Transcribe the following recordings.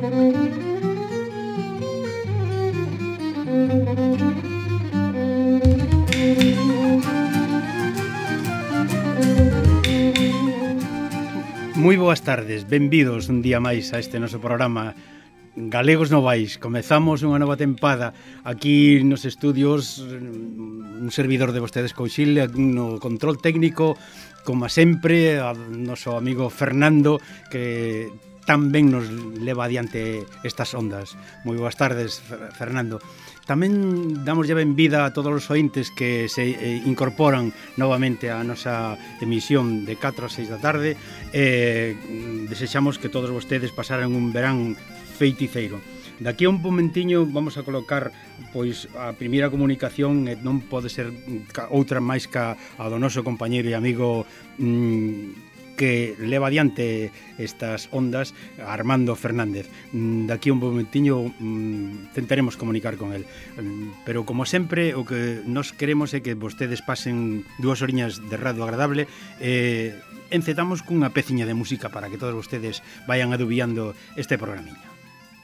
Moi boas tardes, benvidos un día máis a este noso programa Galegos Novais. Comezamos unha nova tempada aquí nos estudios, un servidor de vostedes Couchil, no control técnico, como sempre, a noso amigo Fernando, que tan ben nos leva adiante estas ondas. Moi boas tardes, Fernando. Tamén damos ya benvida a todos os ointes que se incorporan novamente á nosa emisión de 4 a 6 da tarde. Desexamos que todos vostedes pasaran un verán feiticeiro. Daqui a un momentiño vamos a colocar pois a primeira comunicación, non pode ser outra máis que a do noso compañeiro e amigo que leva adiante estas ondas, Armando Fernández. Daqui un momentiño tentaremos comunicar con el, pero como sempre o que nos queremos é que vostedes pasen 2 horiñas de radio agradable. Encetamos cunha peciña de música para que todos vostedes vayan adubiando este programiño.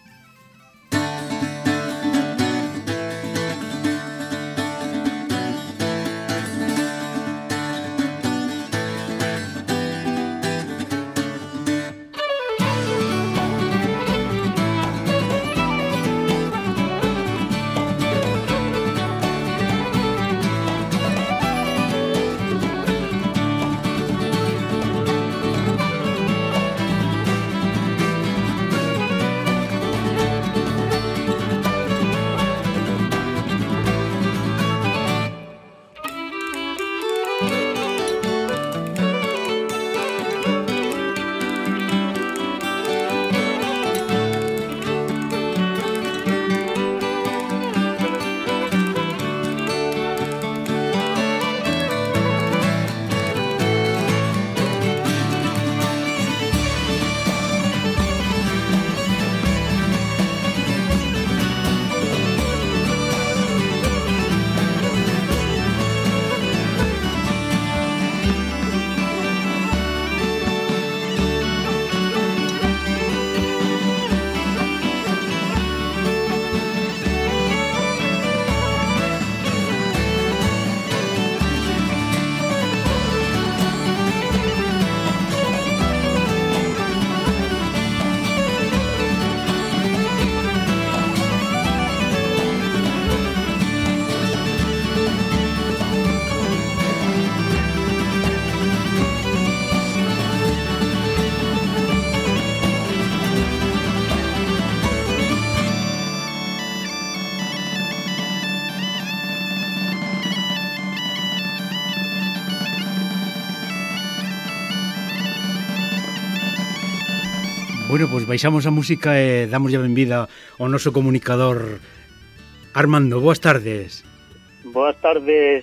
Bueno, pois baixamos a música e damos a benvida ao noso comunicador Armando. Boas tardes. Boas tardes,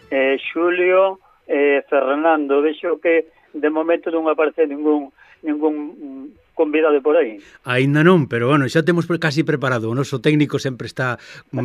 Xulio e Fernando. Vexo que de momento non aparece ningún convidado por aí. Ainda non, pero bueno, xa temos casi preparado. O noso técnico sempre está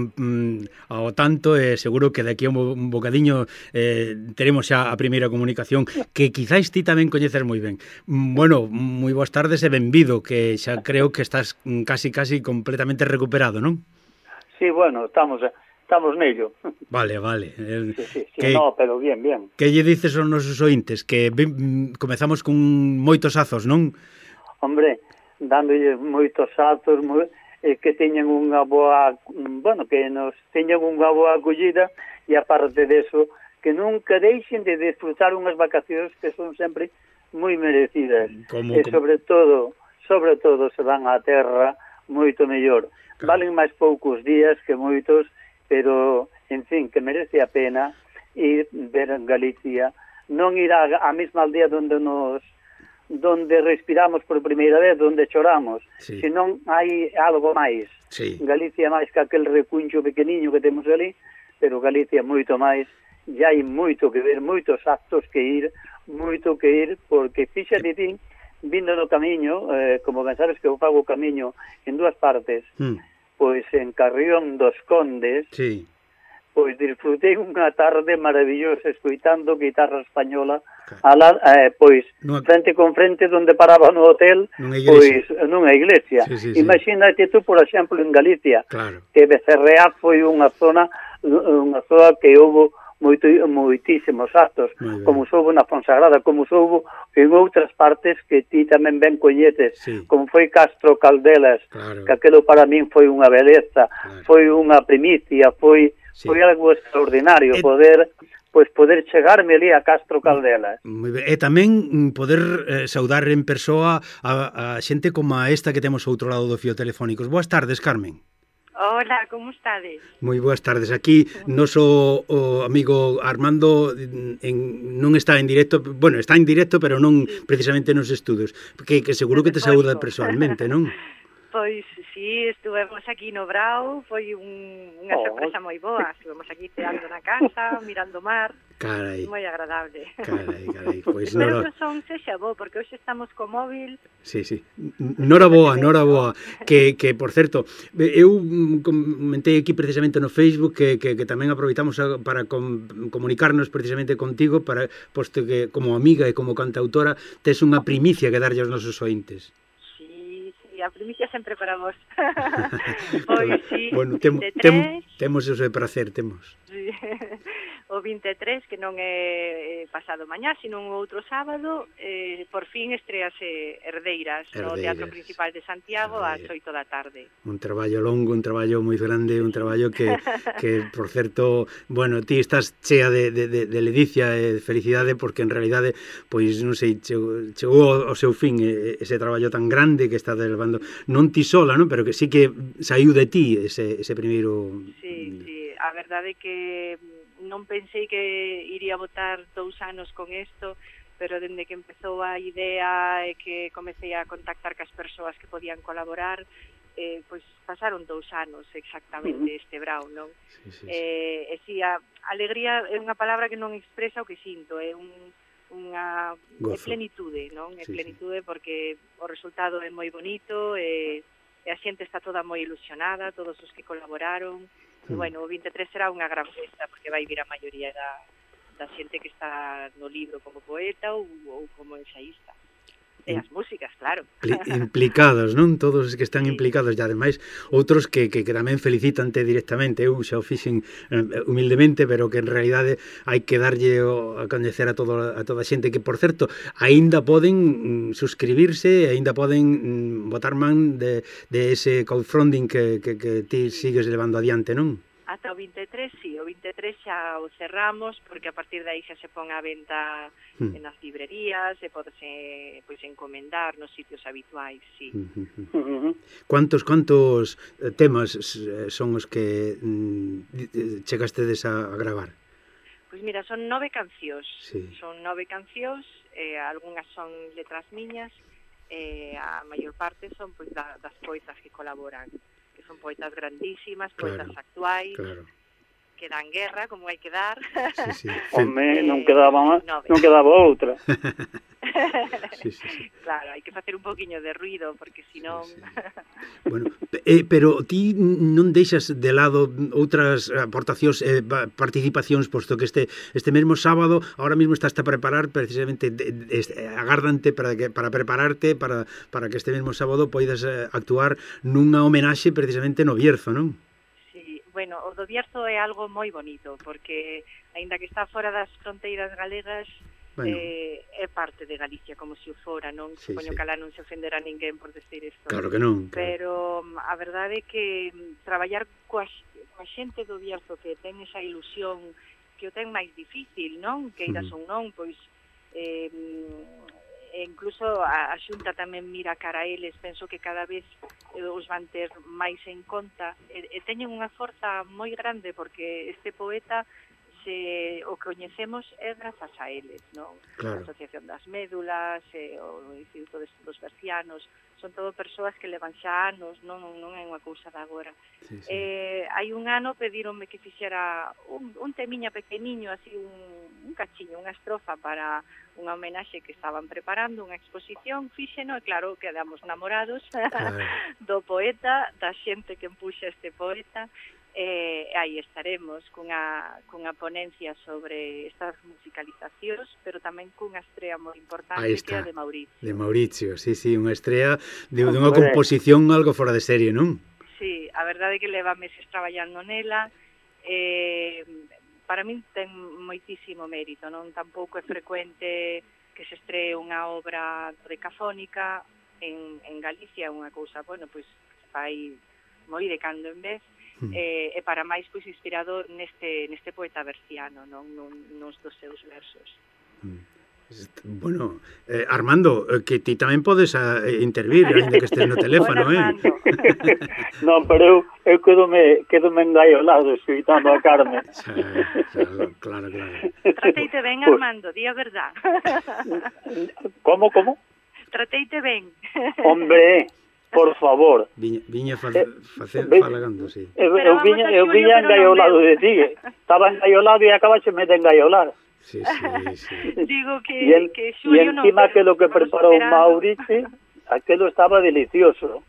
ao tanto e seguro que daqui a un bocadiño teremos xa a primeira comunicación que quizáis ti tamén coñeces moi ben. Bueno, moi boas tardes e benvido, que xa creo que estás casi completamente recuperado, non? Sí, bueno, estamos nello. Vale. Sí, no, pero bien. Que lle dices aos nosos ointes? Que comezamos con moitos azos, non? Hombre, dándolle moitos azos, que teñan unha boa, bueno, que nos teñan unha boa acollida e aparte deso, que nunca deixen de disfrutar unhas vacacións que son sempre moi merecidas. E sobre todo se van á terra moito mellor. Claro. Valen máis poucos días que moitos, pero, en fin, que merece a pena ir ver en Galicia, non ir á mesma aldea donde respiramos por primeira vez, donde choramos, sí. Senón hai algo máis. Sí. Galicia máis que aquel recuncho pequeniño que temos ali, pero Galicia moito máis, e hai moito que ver, moitos actos que ir, porque fíxate ti, vindo no camiño, como ben sabes que eu fago o camiño en 2 partes, pois en Carrión dos Condes, sí. pois disfrutei unha tarde maravillosa escoitando guitarra española pois frente con frente donde paraba no hotel, pois nunha iglesia. Imagínate tú, por exemplo, en Galicia, que Becerreá foi unha zona que houve moitísimos actos, como soubo na Fonsagrada, como soubo en outras partes que ti tamén ben coñeces, como foi Castro Caldelas, que aquilo para min foi unha beleza, foi unha primicia, foi algo extraordinario poder chegarme ali a Castro Caldelas. E tamén poder saudar en persoa a xente como a esta que temos ao outro lado do fío telefónico. Boas tardes, Carmen. Hola, como estades? Moi boas tardes. Aquí noso amigo Armando non está en directo, bueno, está en directo, pero non precisamente nos estudos, que seguro que te saúda personalmente, non? Pois, sí, estuvemos aquí no Brao, foi unha sorpresa moi boa, estuvemos aquí teando na casa, mirando o mar, moi agradable. Carai, pois pero que son sexa bo, porque hoxe estamos co móvil. Sí, nora boa, que por certo, eu comentei aquí precisamente no Facebook que tamén aproveitamos para comunicarnos precisamente contigo, posto que como amiga e como cantautora tes unha primicia que darlle aos nosos ointes. A primicia sempre para vos. Pois, sí, bueno, temos ese prazer, temos. Sí. O 23, que non é pasado mañá, sino un outro sábado, por fin estrease Herdeiras no Teatro Principal de Santiago ás 8 da tarde. Un traballo longo, un traballo moi grande, un traballo que por certo, bueno, ti estás chea de ledicia e de felicidade, porque en realidade, pois, non sei, chegou ao seu fin ese traballo tan grande que está levando, non ti sola, non? Pero que sí que saiu de ti ese primeiro... Sí, a verdade é que non pensei que iría botar 2 anos con isto, pero dende que empezou a idea e que comecei a contactar cas persoas que podían colaborar, pois pasaron 2 anos exactamente este Brao, non? Sí. E si, a alegría é unha palabra que non expresa o que sinto, é unha plenitude, non? É plenitude porque o resultado é moi bonito e a xente está toda moi ilusionada, todos os que colaboraron. E, bueno, o 23 será unha gran festa porque vai vir a maioría da xente que está no libro como poeta ou como ensaísta. E as músicas, claro. Implicados, non? Todos os que están implicados, e ademais outros que tamén felicitante directamente. Eu xa o fixen humildemente, pero que en realidade hai que darlle a coñecer a toda a xente que, por certo, aínda poden suscribirse, aínda poden botar man de ese crowdfunding que ti sigues levando adiante, non? Ata o 23, sí, o 23 xa o cerramos, porque a partir de aí xa se pon a venta nas librerías, e podese encomendar nos sitios habituais, sí. Quantos temas son os que chegastedes a gravar? Pois mira, son 9 cancións, algunhas son letras miñas, a maior parte son das poetas que colaboran, que son poetas grandísimas, poetas actuais, que dan guerra, como hai que dar. Home, non quedaba outra. Claro, hai que facer un poquinho de ruido, porque senón... Bueno, pero ti non deixas de lado outras aportacións e participacións, posto que este mesmo sábado, ahora mesmo estás a preparar precisamente, agárdante para prepararte para que este mesmo sábado poidas actuar nunha homenaxe precisamente no Bierzo, non? Bueno, o do Bierzo é algo moi bonito, porque, aínda que está fora das fronteiras galegas, é parte de Galicia, como se o fora, non? Supoño que alá non se ofenderá ninguén por decir isto. Claro que non. Pero a verdade é que traballar coa xente do Bierzo que ten esa ilusión, que o ten máis difícil, non? Que iras ou non, pois... incluso a Xunta tamén mira cara a eles, penso que cada vez os van ter máis en conta, e teñen unha forza moi grande, porque este poeta o coñecemos é grazas a eles, non? A Asociación das Médulas, o Instituto de Estudos Bercianos, son todo persoas que levan xa anos, non é unha cousa de agora. Hai un ano pedíronme que fixera un temiña pequeniño, así un cachiño, unha estrofa para unha homenaxe que estaban preparando, unha exposición, fíxeno, e claro, quedamos namorados do poeta, da xente que empuxa este poeta, aí estaremos cunha ponencia sobre estas musicalizacións, pero tamén cunha estrea moi importante que é a de Mauricio. De Mauricio, sí, unha estrea de unha composición algo fora de serie, non? Sí, a verdade é que leva meses traballando nela, para min ten moitísimo mérito, non? Tampouco é frecuente que se estree unha obra decafónica en Galicia, unha cousa, bueno, pois fai moi de cando en vez, e para máis pois inspirado neste poeta berciano, non nos dos seus versos. Bueno, Armando, que ti tamén podes intervir, ainda que estés no teléfono, Non, pero eu quedome engaiolado escoitando a Carmen. Claro. Trateite ben, Armando, di a verdad. Como? Trateite ben. Hombre, por favor. Viña falagando, sí. Eu viña engaiolado de ti. Estaba engaiolado e acabaxeme de engaiolar. Sí. Digo que Xulio non... E encima que lo que preparou Mauricio, aquelo estaba delicioso.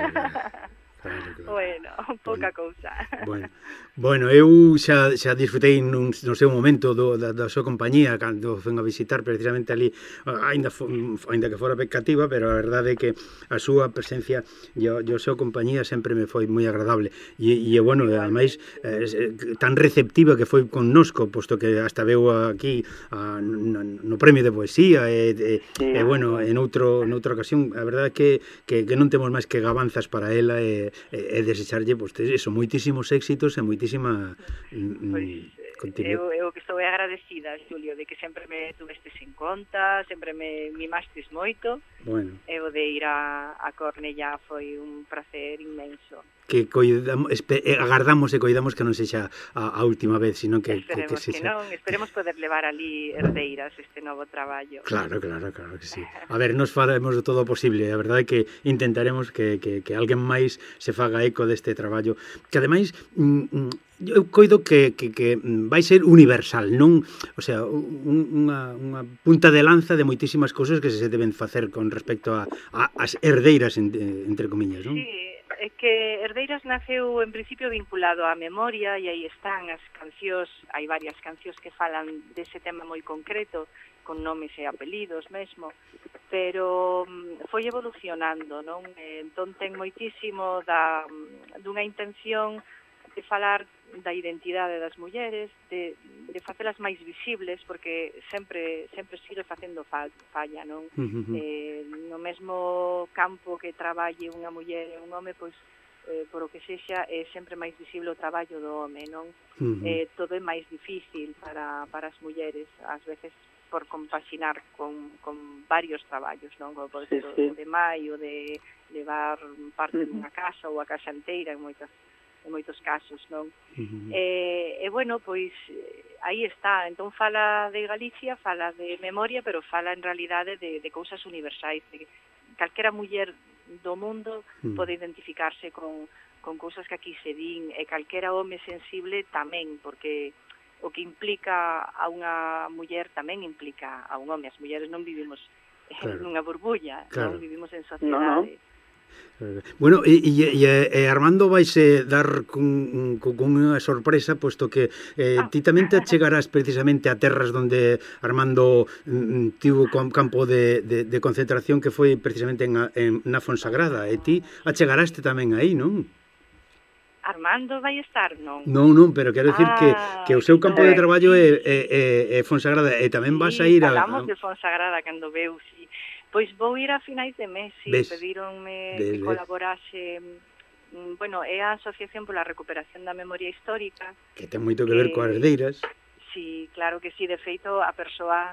Claro. Bueno, pouca cousa. Bueno, eu xa disfrutei no seu momento da súa compañía cando fui a visitar precisamente ali, ainda que fora pecativa, pero a verdade é que a súa presencia e a súa compañía sempre me foi moi agradable e bueno, ademais tan receptiva que foi connosco, posto que hasta veu aquí no premio de poesía e bueno, en outra ocasión, a verdade é que non temos máis que gabanzas para ela e desecharlle, pois, eso, moitísimos éxitos e moitísima continuidade. Eu que estou agradecida, Xulio, de que sempre me tuvestes en conta, sempre me mimastes moito. Bueno. E o de ir a Cornellá foi un placer inmenso. Que agardamos e coidamos que non sexa a última vez, sino que sexa... Esperemos poder levar ali herdeiras este novo traballo. Claro que sí. A ver, nos faremos todo o posible, a verdade é que intentaremos que alguén máis se faga eco deste traballo, que ademais eu coido que vai ser universal, non, o sea, unha punta de lanza de moitísimas cousas que se deben facer con respecto ás herdeiras, entre comiñas, non? Sí, é que Herdeiras naceu en principio vinculado á memoria e aí están as cancións, hai varias cancións que falan dese tema moi concreto, con nomes e apelidos mesmo, pero foi evolucionando, non? Entón ten moitísimo dunha intención de falar da identidade das mulleres, de facelas máis visibles, porque sempre sigue facendo falla, non? No mesmo campo que traballe unha muller e un home, pois, por o que sexa, é sempre máis visible o traballo do home, non? Todo é máis difícil para as mulleres, ás veces por compaxinar con varios traballos, non? Como pode ser o de mai, o de levar parte dunha casa ou a casa inteira en moitos casos, non? E bueno, pois aí está, entón fala de Galicia, fala de memoria, pero fala en realidade de cousas universais, de calquera muller do mundo pode identificarse con cousas que aquí se din, e calquera home sensible tamén, porque o que implica a unha muller tamén implica a un home. As mulleres non vivimos nunha burbulla, non vivimos en sociedade. Bueno, e Armando vaise dar con unha sorpresa, posto que ti tamén te chegarás precisamente a terras donde Armando tivo campo de concentración, que foi precisamente na Fonsagrada, e ti achegaraste tamén aí, non? Armando vai estar, non? Non, pero quero dicir que o seu campo de traballo é Fonsagrada, e tamén vas a ir a... Falamos de Fonsagrada cando veu, si. Pois vou ir a finais de mes, pedíronme que colaborase, bueno, é a Asociación pola Recuperación da Memoria Histórica. Que ten moito que ver coas herdeiras. Sí, claro que sí, de feito a persoa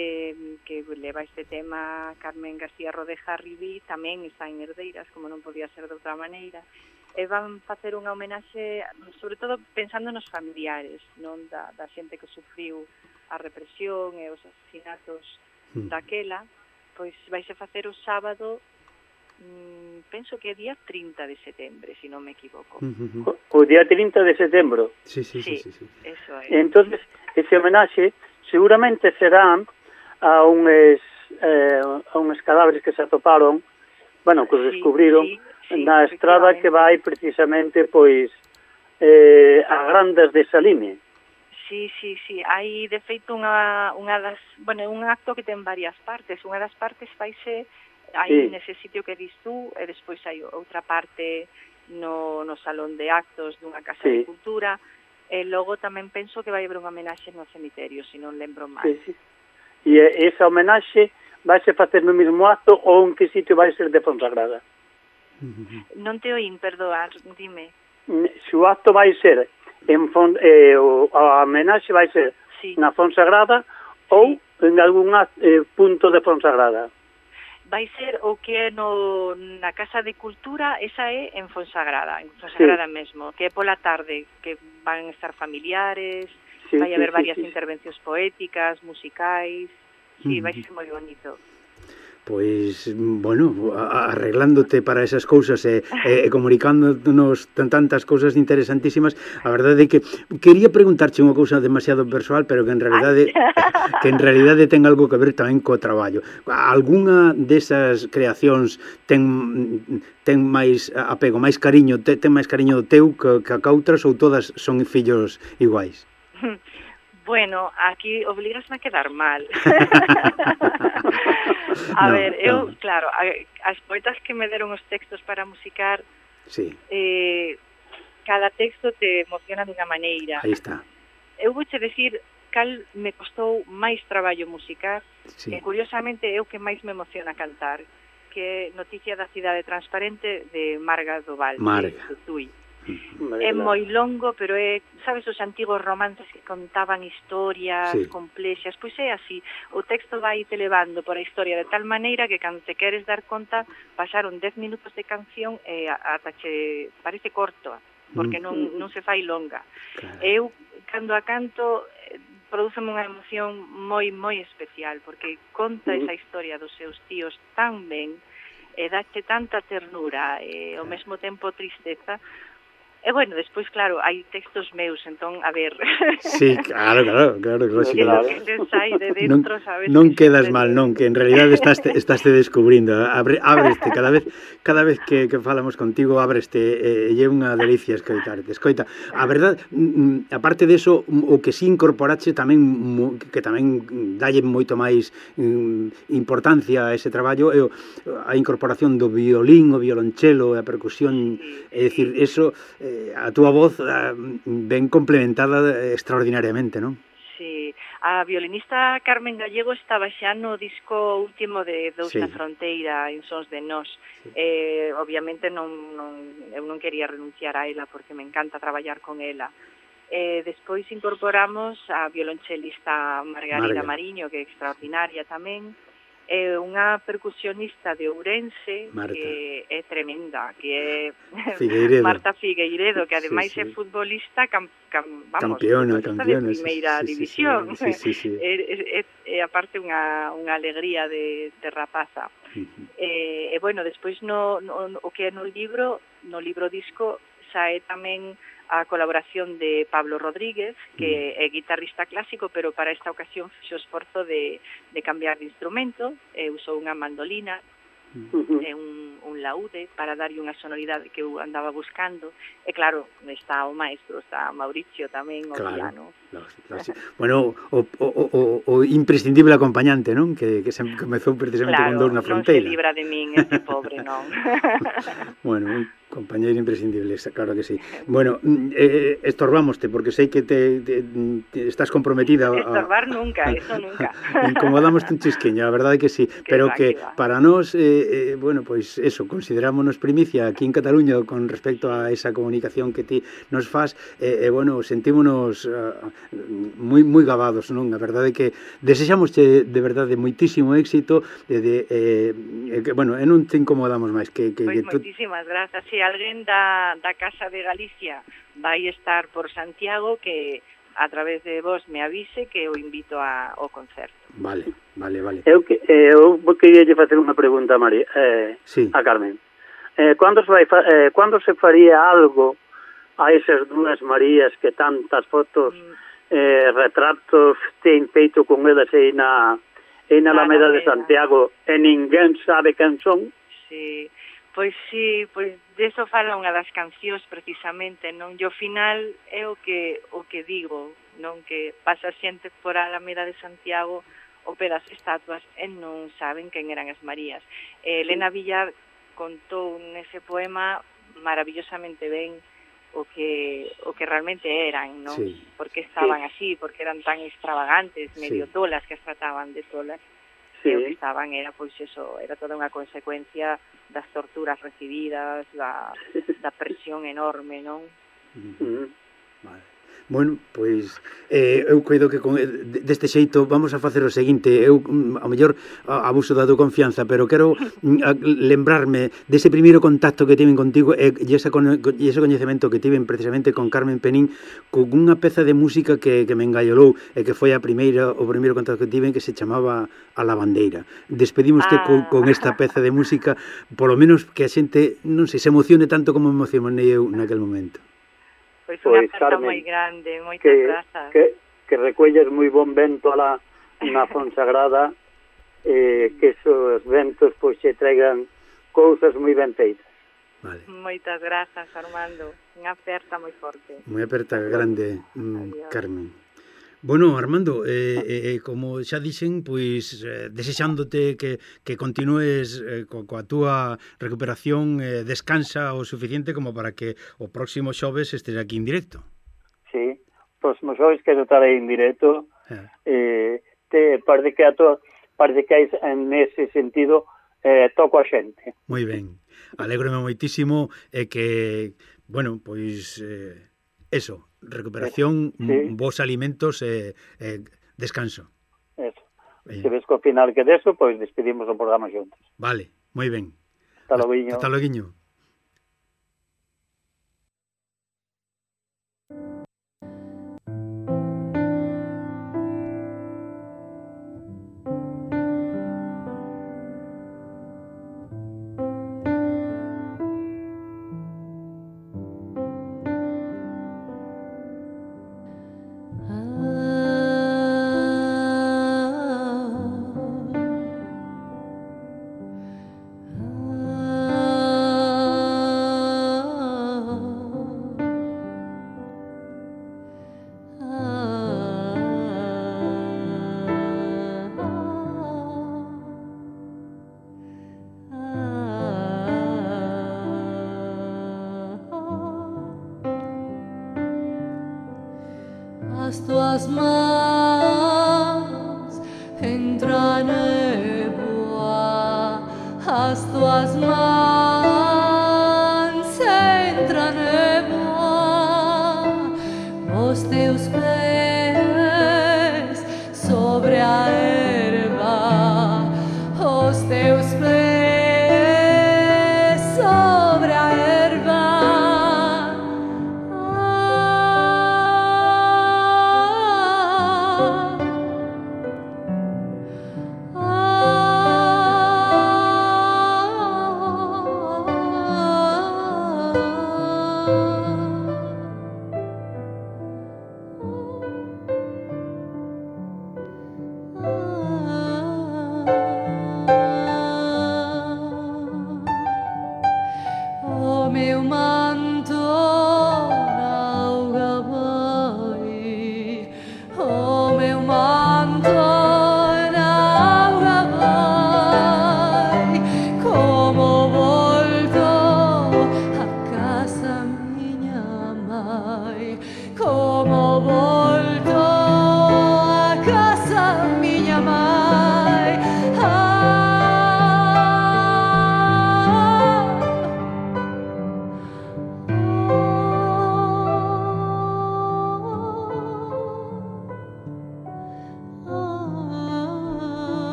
que leva este tema, Carmen García Rodeja Ribí, tamén está en Herdeiras, como non podía ser de outra maneira. E van facer unha homenaxe, sobre todo pensando nos familiares, non da xente que sufriu a represión e os asesinatos daquela. Pois vaise facer o sábado, penso que é día 30 de setembro, se non me equivoco. O día 30 de setembro? Sí. Eso é. Entonces, ese homenaxe seguramente será a uns cadáveres que se atoparon, bueno, que descubriron na estrada que vai precisamente, pois, as grandas de Salime. Sí, hai de feito un acto que ten varias partes. Unha das partes faise aí nese sitio que dis tú, e despois hai outra parte no salón de actos dunha casa de cultura, e logo tamén penso que vai haber unha homenaxe no cemiterio, se non lembro mal. E esa homenaxe vai se facer no mesmo acto ou en que sitio vai ser de Fonsagrada? Non te oín, perdoar, dime. Se o acto vai ser a homenaxe vai ser na Fonsagrada ou en algún punto de Fonsagrada? Vai ser o que é na Casa de Cultura, esa é en Fonsagrada mesmo, que é pola tarde, que van estar familiares, vai haber varias intervencións poéticas, musicais, vai ser moi bonito. Pois, bueno, arreglándote para esas cousas e comunicándonos tantas cousas interesantísimas, a verdade é que quería preguntarche unha cousa demasiado persoal, pero que en realidade ten algo que ver tamén co traballo. Algúna desas creacións ten máis apego, máis cariño, ten máis cariño do teu que a outras, ou todas son fillos iguais? Bueno, aquí obligasme a quedar mal. A ver, eu, claro, as poetas que me deron os textos para musicar, cada texto te emociona dunha maneira. Aí está. Eu vouche decir cal me costou máis traballo musicar, e curiosamente é o que máis me emociona cantar, que é Noticia da cidade transparente de Marga do Val, de Tui. É moi longo, pero é, sabes, os antigos romances que contaban historias complexas, pois é así, o texto vai te levando por a historia de tal maneira que cando te queres dar conta pasaron 10 minutos de canción e ata che parece corto, porque non se fai longa. Eu, cando a canto, prodúceme unha emoción moi especial, porque conta esa historia dos seus tíos tan ben, e dache tanta ternura e ao mesmo tempo tristeza. E bueno, despois, claro, hai textos meus, entón, a ver... Sí, claro. Que se sai de dentro, sabes? Non quedas mal, non, que en realidad estaste descubrindo. Ábreste, cada vez que falamos contigo, ábreste, e é unha delicia escoitarte. Escoita, a verdade, aparte deso, o que si incorporache tamén, que tamén dalle moito máis importancia a ese traballo, é a incorporación do violín, o violonchelo e a percusión, é dicir, eso... a túa voz ben complementada extraordinariamente, non? Sí, a violinista Carmen Gallego estaba xa no disco último de Dous na Fronteira, en Sons de Nós. Obviamente eu non quería renunciar a ela porque me encanta traballar con ela. Despois incorporamos a violonchelista Margarida Mariño, que é extraordinaria tamén, unha percusionista de Ourense que é tremenda, que é Marta Figueiredo, que ademais é futbolista campeona de primeira división. É aparte unha alegría de rapaza. E bueno, despois o que é no libro disco sae tamén a colaboración de Pablo Rodríguez, que é guitarrista clásico, pero para esta ocasión fixo esforzo de cambiar de instrumento, usou unha mandolina e un laúde para darlle unha sonoridade que eu andaba buscando, e claro, está o maestro, está Mauricio tamén, o piano. Bueno, o imprescindible acompañante, non? Que comezou precisamente con Dous na Fronteira. Non se libra de min este pobre, non? Bueno, un compañeiro imprescindible, claro que sí. Bueno, estorbamoste, porque sei que te estás comprometida. Estorbar nunca, eso nunca. Incomodámoste un chisquiño, a verdade que sí, pero que para nós, bueno, pois eso, considerámonos primicia aquí en Cataluña con respecto a esa comunicación que ti nos faz, bueno, sentímonos moi gabados, non? A verdade que desexámosche de verdade moitísimo éxito, que, bueno, non te incomodamos máis que moitísimas grazas. Se alguén da Casa de Galicia vai estar por Santiago, que a través de vos me avise, que o invito ao concerto. Vale. Eu queria facer unha pregunta a María, a Carmen. Cando se faría algo a esas dúas Marías que tantas fotos, retratos ten feito con elas aí na Alameda de Santiago, e ninguén sabe quen son? Sí. Pois sí, pois deso fala unha das cancións precisamente, non? E ao final é o que digo, non? Que pasa xente por a Alameda de Santiago ao pé das estatuas e non saben quen eran as Marías. Elena Villar contou nese poema maravillosamente ben o que realmente eran, non? Sí. Porque estaban así, porque eran tan extravagantes, medio tolas, que as trataban de tolas. E o que estaban era, pois eso, era toda unha consecuencia das torturas recibidas, da presión enorme, non? Vale. Bueno, pois eu coido que deste xeito vamos a facer o seguinte. Eu, ao mellor, abuso da tua confianza, pero quero lembrarme dese primeiro contacto que tiven contigo e ese coñecemento que tiven precisamente con Carmen Penín, con unha peza de música que me engallolou e que foi o primeiro contacto que tiven, que se chamaba A Lavandeira. Despedímoste con esta peza de música, polo menos que a xente, non sei, se emocione tanto como me emocionei eu naquel momento. Pois unha aperta moi grande, moitas grazas. Que recuelles moi bon vento na Fonsagrada, que esos ventos pois se traigan cousas moi ben feitas. Vale. Moitas grazas, Armando. Unha aperta moi forte. Moi aperta grande, Carmen. Bueno, Armando, como xa dixen, pois desexándote que continues coa túa recuperación, descansa o suficiente como para que o próximo xoves estés aquí en directo. Sí, próximo xoves quero estar aí en directo. Parece que hai nese sentido toco a xente. Moi ben, alégrome moitísimo que, bueno, pois eso, recuperación, bons alimentos e descanso. Eso. Se ves co final que deso, pois despedimos o programa xuntos. Vale, moi ben. Hasta loguiño. Hasta loguiño. As tuas mãos entra névoa, as tuas mãos entra névoa, os teus pés sobre a erva, os teus pés sobre a erva. O meu mar